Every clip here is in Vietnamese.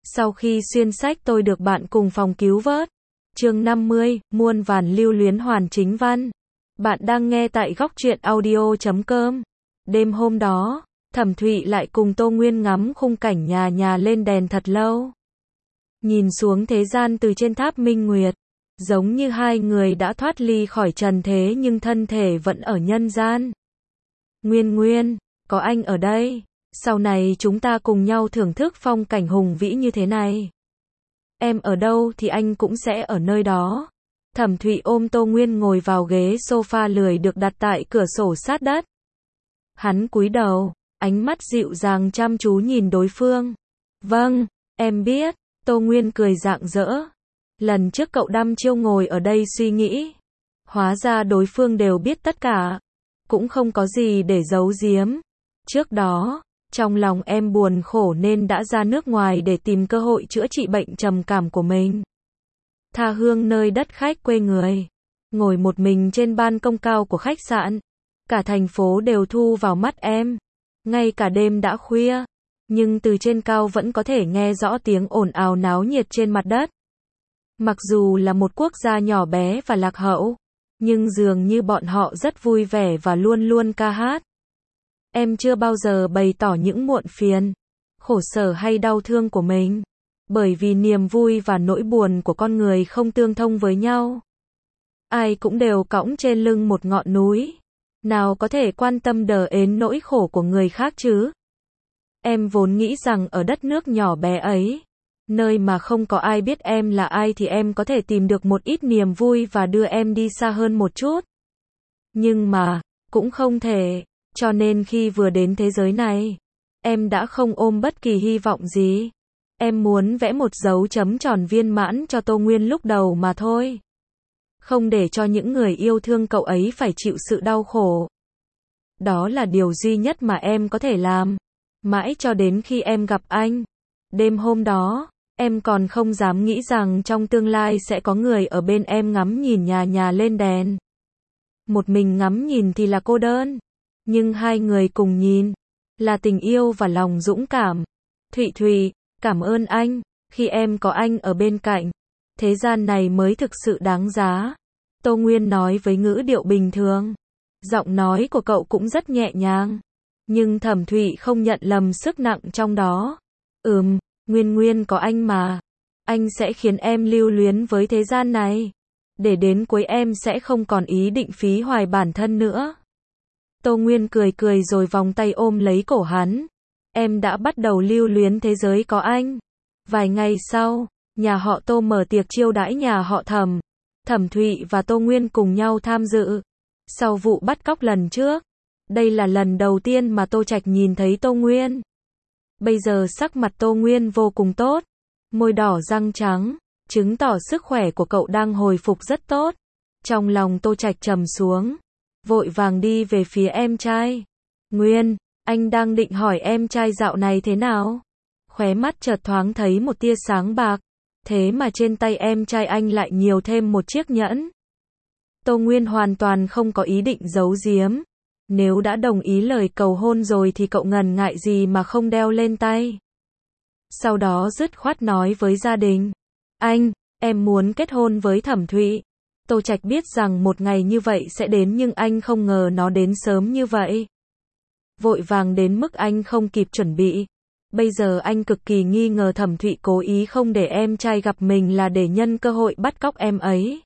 Sau khi xuyên sách tôi được bạn cùng phòng cứu vớt. Chương 50, muôn vàn lưu luyến hoàn chính văn. Bạn đang nghe tại góc truyện audio.com. Đêm hôm đó, Thẩm Thụy lại cùng Tô Nguyên ngắm khung cảnh nhà nhà lên đèn thật lâu. Nhìn xuống thế gian từ trên tháp Minh Nguyệt, giống như hai người đã thoát ly khỏi trần thế nhưng thân thể vẫn ở nhân gian. Nguyên Nguyên, có anh ở đây, sau này chúng ta cùng nhau thưởng thức phong cảnh hùng vĩ như thế này. Em ở đâu thì anh cũng sẽ ở nơi đó. Thẩm Thụy ôm Tô Nguyên ngồi vào ghế sofa lười được đặt tại cửa sổ sát đất. Hắn cúi đầu, ánh mắt dịu dàng chăm chú nhìn đối phương. Vâng, em biết. Tô Nguyên cười rạng rỡ. Lần trước cậu đăm chiêu ngồi ở đây suy nghĩ. Hóa ra đối phương đều biết tất cả. Cũng không có gì để giấu giếm. Trước đó, trong lòng em buồn khổ nên đã ra nước ngoài để tìm cơ hội chữa trị bệnh trầm cảm của mình. Tha hương nơi đất khách quê người. Ngồi một mình trên ban công cao của khách sạn. Cả thành phố đều thu vào mắt em. Ngay cả đêm đã khuya. Nhưng từ trên cao vẫn có thể nghe rõ tiếng ồn ào náo nhiệt trên mặt đất. Mặc dù là một quốc gia nhỏ bé và lạc hậu, nhưng dường như bọn họ rất vui vẻ và luôn luôn ca hát. Em chưa bao giờ bày tỏ những muộn phiền, khổ sở hay đau thương của mình, bởi vì niềm vui và nỗi buồn của con người không tương thông với nhau. Ai cũng đều cõng trên lưng một ngọn núi, nào có thể quan tâm đờ ến nỗi khổ của người khác chứ? Em vốn nghĩ rằng ở đất nước nhỏ bé ấy, nơi mà không có ai biết em là ai thì em có thể tìm được một ít niềm vui và đưa em đi xa hơn một chút. Nhưng mà, cũng không thể, cho nên khi vừa đến thế giới này, em đã không ôm bất kỳ hy vọng gì. Em muốn vẽ một dấu chấm tròn viên mãn cho Tô Nguyên lúc đầu mà thôi. Không để cho những người yêu thương cậu ấy phải chịu sự đau khổ. Đó là điều duy nhất mà em có thể làm. Mãi cho đến khi em gặp anh. Đêm hôm đó, em còn không dám nghĩ rằng trong tương lai sẽ có người ở bên em ngắm nhìn nhà nhà lên đèn. Một mình ngắm nhìn thì là cô đơn. Nhưng hai người cùng nhìn, là tình yêu và lòng dũng cảm. Thụy Thụy, cảm ơn anh, khi em có anh ở bên cạnh, thế gian này mới thực sự đáng giá. Tô Nguyên nói với ngữ điệu bình thường. Giọng nói của cậu cũng rất nhẹ nhàng. Nhưng Thẩm Thụy không nhận lầm sức nặng trong đó. Nguyên Nguyên có anh mà. Anh sẽ khiến em lưu luyến với thế gian này. Để đến cuối em sẽ không còn ý định phí hoài bản thân nữa. Tô Nguyên cười cười rồi vòng tay ôm lấy cổ hắn. Em đã bắt đầu lưu luyến thế giới có anh. Vài ngày sau, nhà họ Tô mở tiệc chiêu đãi nhà họ Thẩm. Thẩm Thụy và Tô Nguyên cùng nhau tham dự. Sau vụ bắt cóc lần trước, đây là lần đầu tiên mà Tô Trạch nhìn thấy Tô Nguyên. Bây giờ sắc mặt Tô Nguyên vô cùng tốt. Môi đỏ răng trắng, chứng tỏ sức khỏe của cậu đang hồi phục rất tốt. Trong lòng Tô Trạch trầm xuống. Vội vàng đi về phía em trai. Nguyên, anh đang định hỏi em trai dạo này thế nào? Khóe mắt chợt thoáng thấy một tia sáng bạc. Thế mà trên tay em trai anh lại nhiều thêm một chiếc nhẫn. Tô Nguyên hoàn toàn không có ý định giấu giếm. Nếu đã đồng ý lời cầu hôn rồi thì cậu ngần ngại gì mà không đeo lên tay. Sau đó dứt khoát nói với gia đình. Anh, em muốn kết hôn với Thẩm Thụy. Tô Trạch biết rằng một ngày như vậy sẽ đến nhưng anh không ngờ nó đến sớm như vậy. Vội vàng đến mức anh không kịp chuẩn bị. Bây giờ anh cực kỳ nghi ngờ Thẩm Thụy cố ý không để em trai gặp mình là để nhân cơ hội bắt cóc em ấy.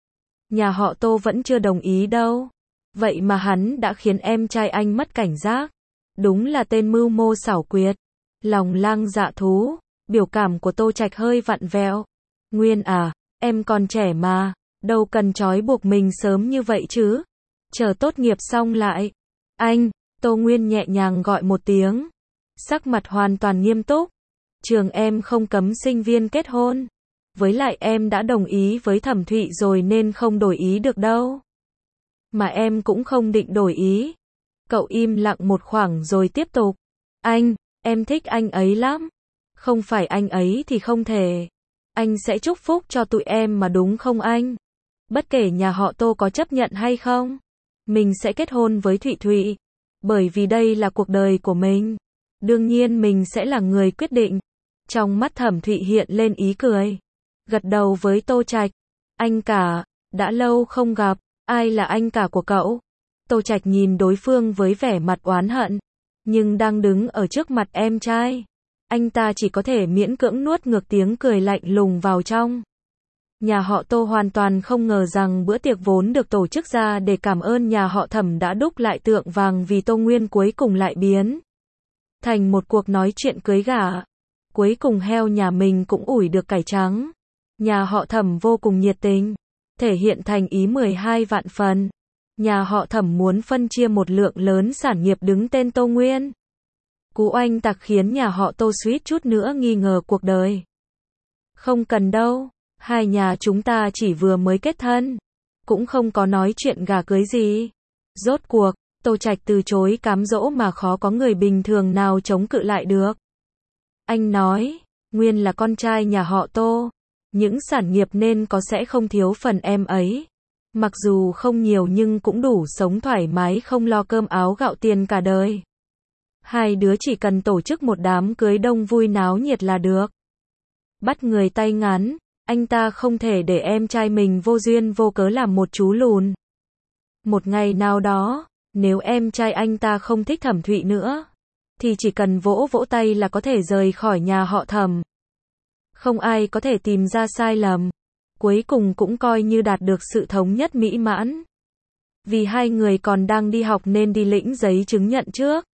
Nhà họ Tô vẫn chưa đồng ý đâu. Vậy mà hắn đã khiến em trai anh mất cảnh giác. Đúng là tên mưu mô xảo quyệt. Lòng lang dạ thú. Biểu cảm của Tô Trạch hơi vặn vẹo. Nguyên à, em còn trẻ mà. Đâu cần trói buộc mình sớm như vậy chứ. Chờ tốt nghiệp xong lại. Anh, Tô Nguyên nhẹ nhàng gọi một tiếng. Sắc mặt hoàn toàn nghiêm túc. Trường em không cấm sinh viên kết hôn. Với lại em đã đồng ý với Thẩm Thụy rồi nên không đổi ý được đâu. Mà em cũng không định đổi ý. Cậu im lặng một khoảng rồi tiếp tục. Anh, em thích anh ấy lắm. Không phải anh ấy thì không thể. Anh sẽ chúc phúc cho tụi em mà đúng không anh? Bất kể nhà họ Tô có chấp nhận hay không, mình sẽ kết hôn với Thụy Thụy. Bởi vì đây là cuộc đời của mình. Đương nhiên mình sẽ là người quyết định. Trong mắt Thẩm Thụy hiện lên ý cười. Gật đầu với Tô Trạch. Anh cả, đã lâu không gặp, ai là anh cả của cậu? Tô Trạch nhìn đối phương với vẻ mặt oán hận, nhưng đang đứng ở trước mặt em trai. Anh ta chỉ có thể miễn cưỡng nuốt ngược tiếng cười lạnh lùng vào trong. Nhà họ Tô hoàn toàn không ngờ rằng bữa tiệc vốn được tổ chức ra để cảm ơn nhà họ Thẩm đã đúc lại tượng vàng vì Tô Nguyên cuối cùng lại biến thành một cuộc nói chuyện cưới gả. Cuối cùng heo nhà mình cũng ủi được cải trắng. Nhà họ Thẩm vô cùng nhiệt tình, thể hiện thành ý 12 vạn phần. Nhà họ Thẩm muốn phân chia một lượng lớn sản nghiệp đứng tên Tô Nguyên. Cú oanh tạc khiến nhà họ Tô suýt chút nữa nghi ngờ cuộc đời. Không cần đâu, hai nhà chúng ta chỉ vừa mới kết thân, cũng không có nói chuyện gả cưới gì. Rốt cuộc, Tô Trạch từ chối cám dỗ mà khó có người bình thường nào chống cự lại được. Anh nói, Nguyên là con trai nhà họ Tô, những sản nghiệp nên có sẽ không thiếu phần em ấy. Mặc dù không nhiều nhưng cũng đủ sống thoải mái không lo cơm áo gạo tiền cả đời. Hai đứa chỉ cần tổ chức một đám cưới đông vui náo nhiệt là được. Bắt người tay ngắn, anh ta không thể để em trai mình vô duyên vô cớ làm một chú lùn. Một ngày nào đó, nếu em trai anh ta không thích Thẩm Thụy nữa, thì chỉ cần vỗ vỗ tay là có thể rời khỏi nhà họ Thẩm. Không ai có thể tìm ra sai lầm. Cuối cùng cũng coi như đạt được sự thống nhất mỹ mãn. Vì hai người còn đang đi học nên đi lĩnh giấy chứng nhận trước.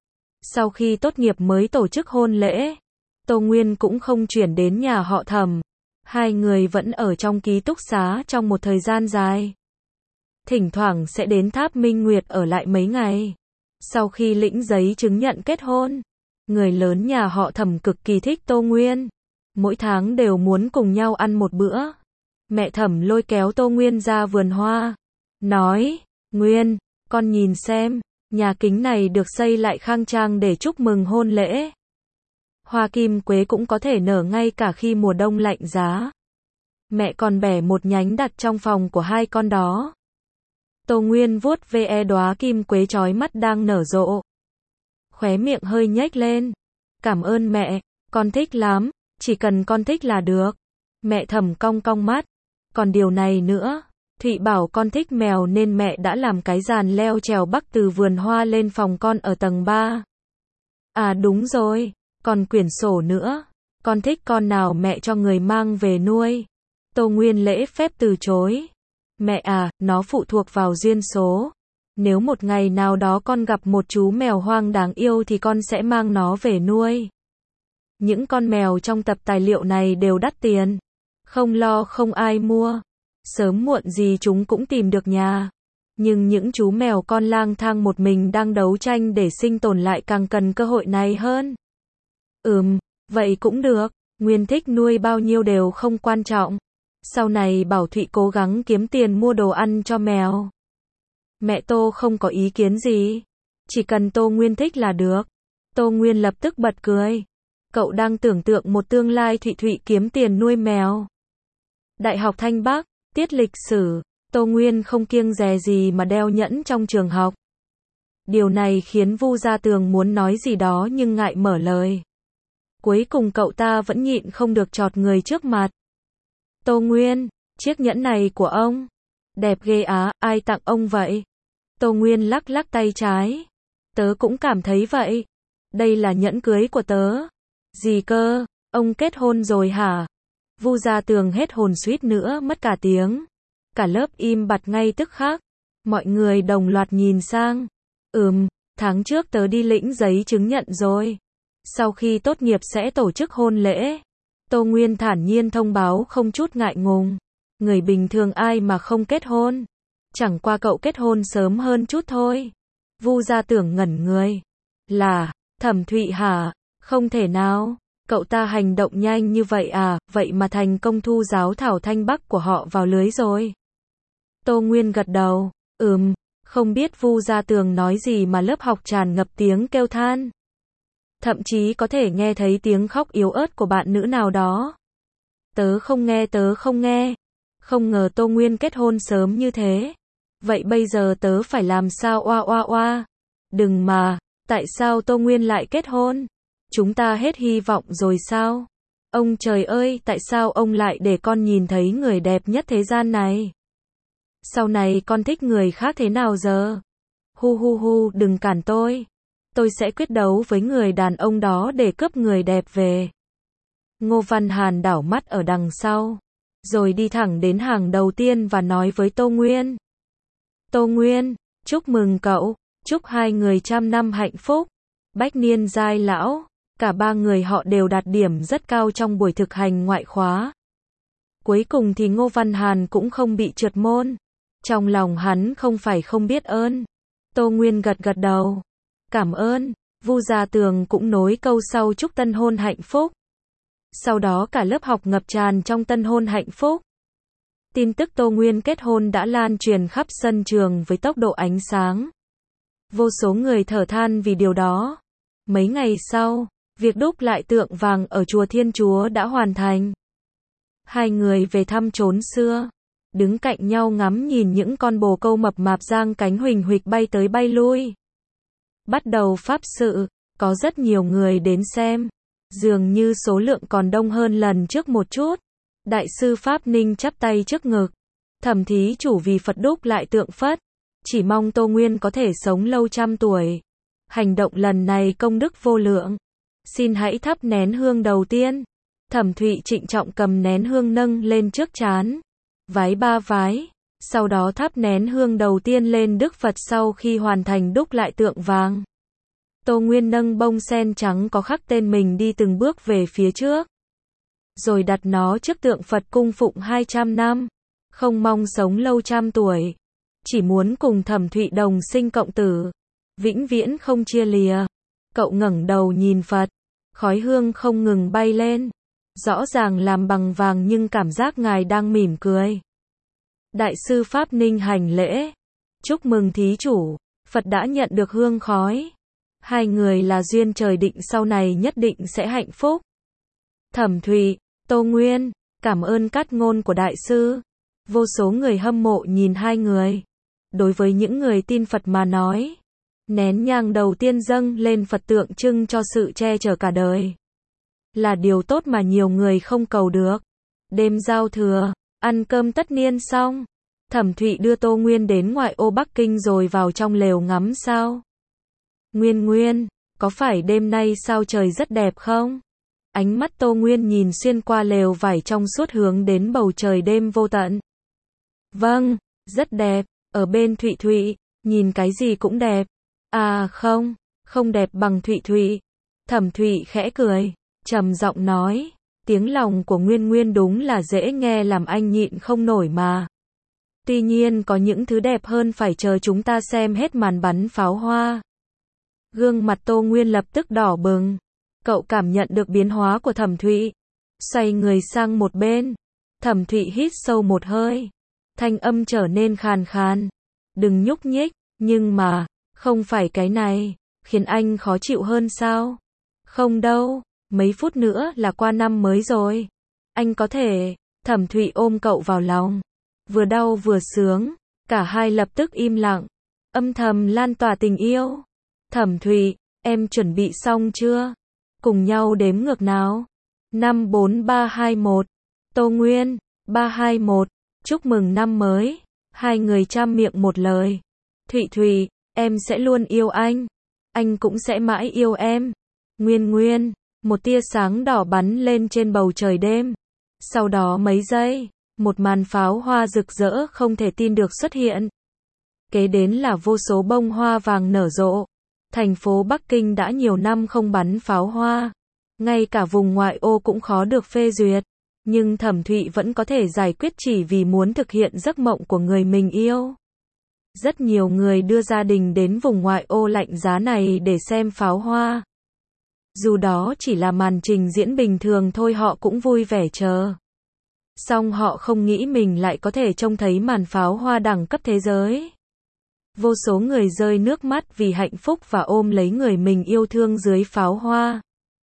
Sau khi tốt nghiệp mới tổ chức hôn lễ. Tô Nguyên cũng không chuyển đến nhà họ Thẩm. Hai người vẫn ở trong ký túc xá trong một thời gian dài. Thỉnh thoảng sẽ đến Tháp Minh Nguyệt ở lại mấy ngày. Sau khi lĩnh giấy chứng nhận kết hôn, người lớn nhà họ Thẩm cực kỳ thích Tô Nguyên. Mỗi tháng đều muốn cùng nhau ăn một bữa. Mẹ Thẩm lôi kéo Tô Nguyên ra vườn hoa. Nói, Nguyên, con nhìn xem, nhà kính này được xây lại khang trang để chúc mừng hôn lễ. Hoa kim quế cũng có thể nở ngay cả khi mùa đông lạnh giá. Mẹ còn bẻ một nhánh đặt trong phòng của hai con đó. Tô Nguyên vuốt ve đóa kim quế chói mắt đang nở rộ. Khóe miệng hơi nhếch lên. Cảm ơn mẹ, con thích lắm, chỉ cần con thích là được. Mẹ Thẩm cong cong mắt. Còn điều này nữa, Thụy bảo con thích mèo nên mẹ đã làm cái giàn leo trèo bắc từ vườn hoa lên phòng con ở tầng 3. À đúng rồi, còn quyển sổ nữa. Con thích con nào mẹ cho người mang về nuôi. Tô Nguyên lễ phép từ chối. Mẹ à, nó phụ thuộc vào duyên số. Nếu một ngày nào đó con gặp một chú mèo hoang đáng yêu thì con sẽ mang nó về nuôi. Những con mèo trong tập tài liệu này đều đắt tiền. Không lo không ai mua. Sớm muộn gì chúng cũng tìm được nhà. Nhưng những chú mèo con lang thang một mình đang đấu tranh để sinh tồn lại càng cần cơ hội này hơn. Vậy cũng được. Nguyên thích nuôi bao nhiêu đều không quan trọng. Sau này bảo Thụy cố gắng kiếm tiền mua đồ ăn cho mèo. Mẹ Tô không có ý kiến gì. Chỉ cần Tô Nguyên thích là được. Tô Nguyên lập tức bật cười. Cậu đang tưởng tượng một tương lai Thụy kiếm tiền nuôi mèo. Đại học Thanh Bắc, tiết lịch sử, Tô Nguyên không kiêng dè gì mà đeo nhẫn trong trường học. Điều này khiến Vu Gia Tường muốn nói gì đó nhưng ngại mở lời. Cuối cùng cậu ta vẫn nhịn không được chọt người trước mặt. Tô Nguyên, chiếc nhẫn này của ông. Đẹp ghê á, ai tặng ông vậy? Tô Nguyên lắc lắc tay trái. Tớ cũng cảm thấy vậy. Đây là nhẫn cưới của tớ. Gì cơ, ông kết hôn rồi hả? Vu Gia Tường hết hồn suýt nữa mất cả tiếng. Cả lớp im bặt ngay tức khắc. Mọi người đồng loạt nhìn sang. Tháng trước tớ đi lĩnh giấy chứng nhận rồi. Sau khi tốt nghiệp sẽ tổ chức hôn lễ. Tô Nguyên thản nhiên thông báo không chút ngại ngùng. Người bình thường ai mà không kết hôn. Chẳng qua cậu kết hôn sớm hơn chút thôi. Vu Gia Tường ngẩn người. Là, Thẩm Thụy hả? Không thể nào. Cậu ta hành động nhanh như vậy à, vậy mà thành công thu giáo thảo Thanh Bắc của họ vào lưới rồi. Tô Nguyên gật đầu. Không biết Vu Gia Tường nói gì mà lớp học tràn ngập tiếng kêu than. Thậm chí có thể nghe thấy tiếng khóc yếu ớt của bạn nữ nào đó. Tớ không nghe. Không ngờ Tô Nguyên kết hôn sớm như thế. Vậy bây giờ tớ phải làm sao oa. Đừng mà, tại sao Tô Nguyên lại kết hôn? Chúng ta hết hy vọng rồi sao? Ông trời ơi, tại sao ông lại để con nhìn thấy người đẹp nhất thế gian này? Sau này con thích người khác thế nào giờ? Hu hu hu, đừng cản tôi. Tôi sẽ quyết đấu với người đàn ông đó để cướp người đẹp về. Ngô Văn Hàn đảo mắt ở đằng sau, rồi đi thẳng đến hàng đầu tiên và nói với Tô Nguyên. Tô Nguyên, chúc mừng cậu, chúc hai người trăm năm hạnh phúc, bách niên giai lão. Cả ba người họ đều đạt điểm rất cao trong buổi thực hành ngoại khóa. Cuối cùng thì Ngô Văn Hàn cũng không bị trượt môn. Trong lòng hắn không phải không biết ơn. Tô Nguyên gật gật đầu. Cảm ơn. Vu Gia Tường cũng nối câu sau chúc tân hôn hạnh phúc. Sau đó cả lớp học ngập tràn trong tân hôn hạnh phúc. Tin tức Tô Nguyên kết hôn đã lan truyền khắp sân trường với tốc độ ánh sáng. Vô số người thở than vì điều đó. Mấy ngày sau, việc đúc lại tượng vàng ở chùa Thiên Chúa đã hoàn thành. Hai người về thăm chốn xưa, đứng cạnh nhau ngắm nhìn những con bồ câu mập mạp giang cánh huỳnh huỵch bay tới bay lui. Bắt đầu pháp sự, có rất nhiều người đến xem. Dường như số lượng còn đông hơn lần trước một chút. Đại sư Pháp Ninh chắp tay trước ngực. Thẩm thí chủ vì Phật đúc lại tượng Phật. Chỉ mong Tô Nguyên có thể sống lâu trăm tuổi. Hành động lần này công đức vô lượng. Xin hãy thắp nén hương đầu tiên. Thẩm Thụy trịnh trọng cầm nén hương nâng lên trước trán. Vái ba vái. Sau đó thắp nén hương đầu tiên lên Đức Phật sau khi hoàn thành đúc lại tượng vàng. Tô Nguyên nâng bông sen trắng có khắc tên mình đi từng bước về phía trước. Rồi đặt nó trước tượng Phật cung phụng 200 năm. Không mong sống lâu trăm tuổi. Chỉ muốn cùng Thẩm Thụy đồng sinh cộng tử. Vĩnh viễn không chia lìa. Cậu ngẩng đầu nhìn Phật. Khói hương không ngừng bay lên. Rõ ràng làm bằng vàng nhưng cảm giác ngài đang mỉm cười. Đại sư Pháp Ninh hành lễ. Chúc mừng thí chủ. Phật đã nhận được hương khói. Hai người là duyên trời định sau này nhất định sẽ hạnh phúc. Thẩm Thụy, Tô Nguyên, cảm ơn cát ngôn của đại sư. Vô số người hâm mộ nhìn hai người. Đối với những người tin Phật mà nói, nén nhang đầu tiên dâng lên Phật tượng trưng cho sự che chở cả đời. Là điều tốt mà nhiều người không cầu được. Đêm giao thừa, ăn cơm tất niên xong. Thẩm Thụy đưa Tô Nguyên đến ngoại ô Bắc Kinh rồi vào trong lều ngắm sao. Nguyên Nguyên, có phải đêm nay sao trời rất đẹp không? Ánh mắt Tô Nguyên nhìn xuyên qua lều vải trong suốt hướng đến bầu trời đêm vô tận. Vâng, rất đẹp, ở bên Thụy Thụy, nhìn cái gì cũng đẹp. À không, không đẹp bằng Thụy Thụy. Thẩm Thụy khẽ cười, trầm giọng nói, tiếng lòng của Nguyên Nguyên đúng là dễ nghe làm anh nhịn không nổi mà. Tuy nhiên có những thứ đẹp hơn phải chờ chúng ta xem hết màn bắn pháo hoa. Gương mặt Tô Nguyên lập tức đỏ bừng. Cậu cảm nhận được biến hóa của Thẩm Thụy. Xoay người sang một bên. Thẩm Thụy hít sâu một hơi. Thanh âm trở nên khàn khàn. Đừng nhúc nhích, nhưng mà, không phải cái này, khiến anh khó chịu hơn sao? Không đâu, mấy phút nữa là qua năm mới rồi. Anh có thể, Thẩm Thụy ôm cậu vào lòng. Vừa đau vừa sướng, cả hai lập tức im lặng. Âm thầm lan tỏa tình yêu. Thẩm Thụy, em chuẩn bị xong chưa? Cùng nhau đếm ngược nào. 5 4 3 2 1. Tô Nguyên, 3 2 1. Chúc mừng năm mới. Hai người trăm miệng một lời. Thụy Thụy, em sẽ luôn yêu anh. Anh cũng sẽ mãi yêu em. Nguyên Nguyên, một tia sáng đỏ bắn lên trên bầu trời đêm. Sau đó mấy giây, một màn pháo hoa rực rỡ không thể tin được xuất hiện. Kế đến là vô số bông hoa vàng nở rộ. Thành phố Bắc Kinh đã nhiều năm không bắn pháo hoa. Ngay cả vùng ngoại ô cũng khó được phê duyệt. Nhưng Thẩm Thụy vẫn có thể giải quyết chỉ vì muốn thực hiện giấc mộng của người mình yêu. Rất nhiều người đưa gia đình đến vùng ngoại ô lạnh giá này để xem pháo hoa. Dù đó chỉ là màn trình diễn bình thường thôi họ cũng vui vẻ chờ. Song họ không nghĩ mình lại có thể trông thấy màn pháo hoa đẳng cấp thế giới. Vô số người rơi nước mắt vì hạnh phúc và ôm lấy người mình yêu thương dưới pháo hoa.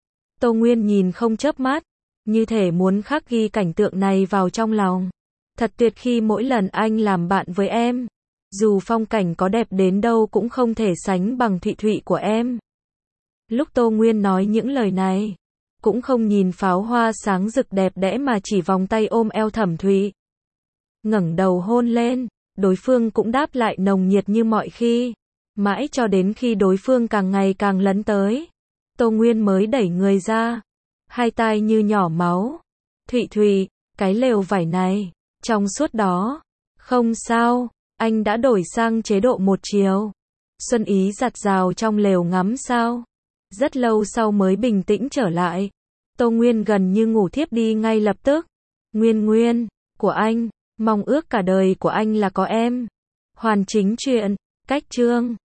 Tô Nguyên nhìn không chớp mắt, như thể muốn khắc ghi cảnh tượng này vào trong lòng. Thật tuyệt khi mỗi lần anh làm bạn với em. Dù phong cảnh có đẹp đến đâu cũng không thể sánh bằng Thụy Thụy của em. Lúc Tô Nguyên nói những lời này, cũng không nhìn pháo hoa sáng rực đẹp đẽ mà chỉ vòng tay ôm eo Thẩm Thụy. Ngẩng đầu hôn lên, đối phương cũng đáp lại nồng nhiệt như mọi khi. Mãi cho đến khi đối phương càng ngày càng lấn tới, Tô Nguyên mới đẩy người ra, hai tai như nhỏ máu. Thụy Thụy, cái lều vải này, trong suốt đó. Không sao, anh đã đổi sang chế độ một chiều. Xuân Ý giặt rào trong lều ngắm sao. Rất lâu sau mới bình tĩnh trở lại. Tô Nguyên gần như ngủ thiếp đi ngay lập tức. Nguyên Nguyên, của anh, mong ước cả đời của anh là có em. Hoàn Chính truyện, cách chương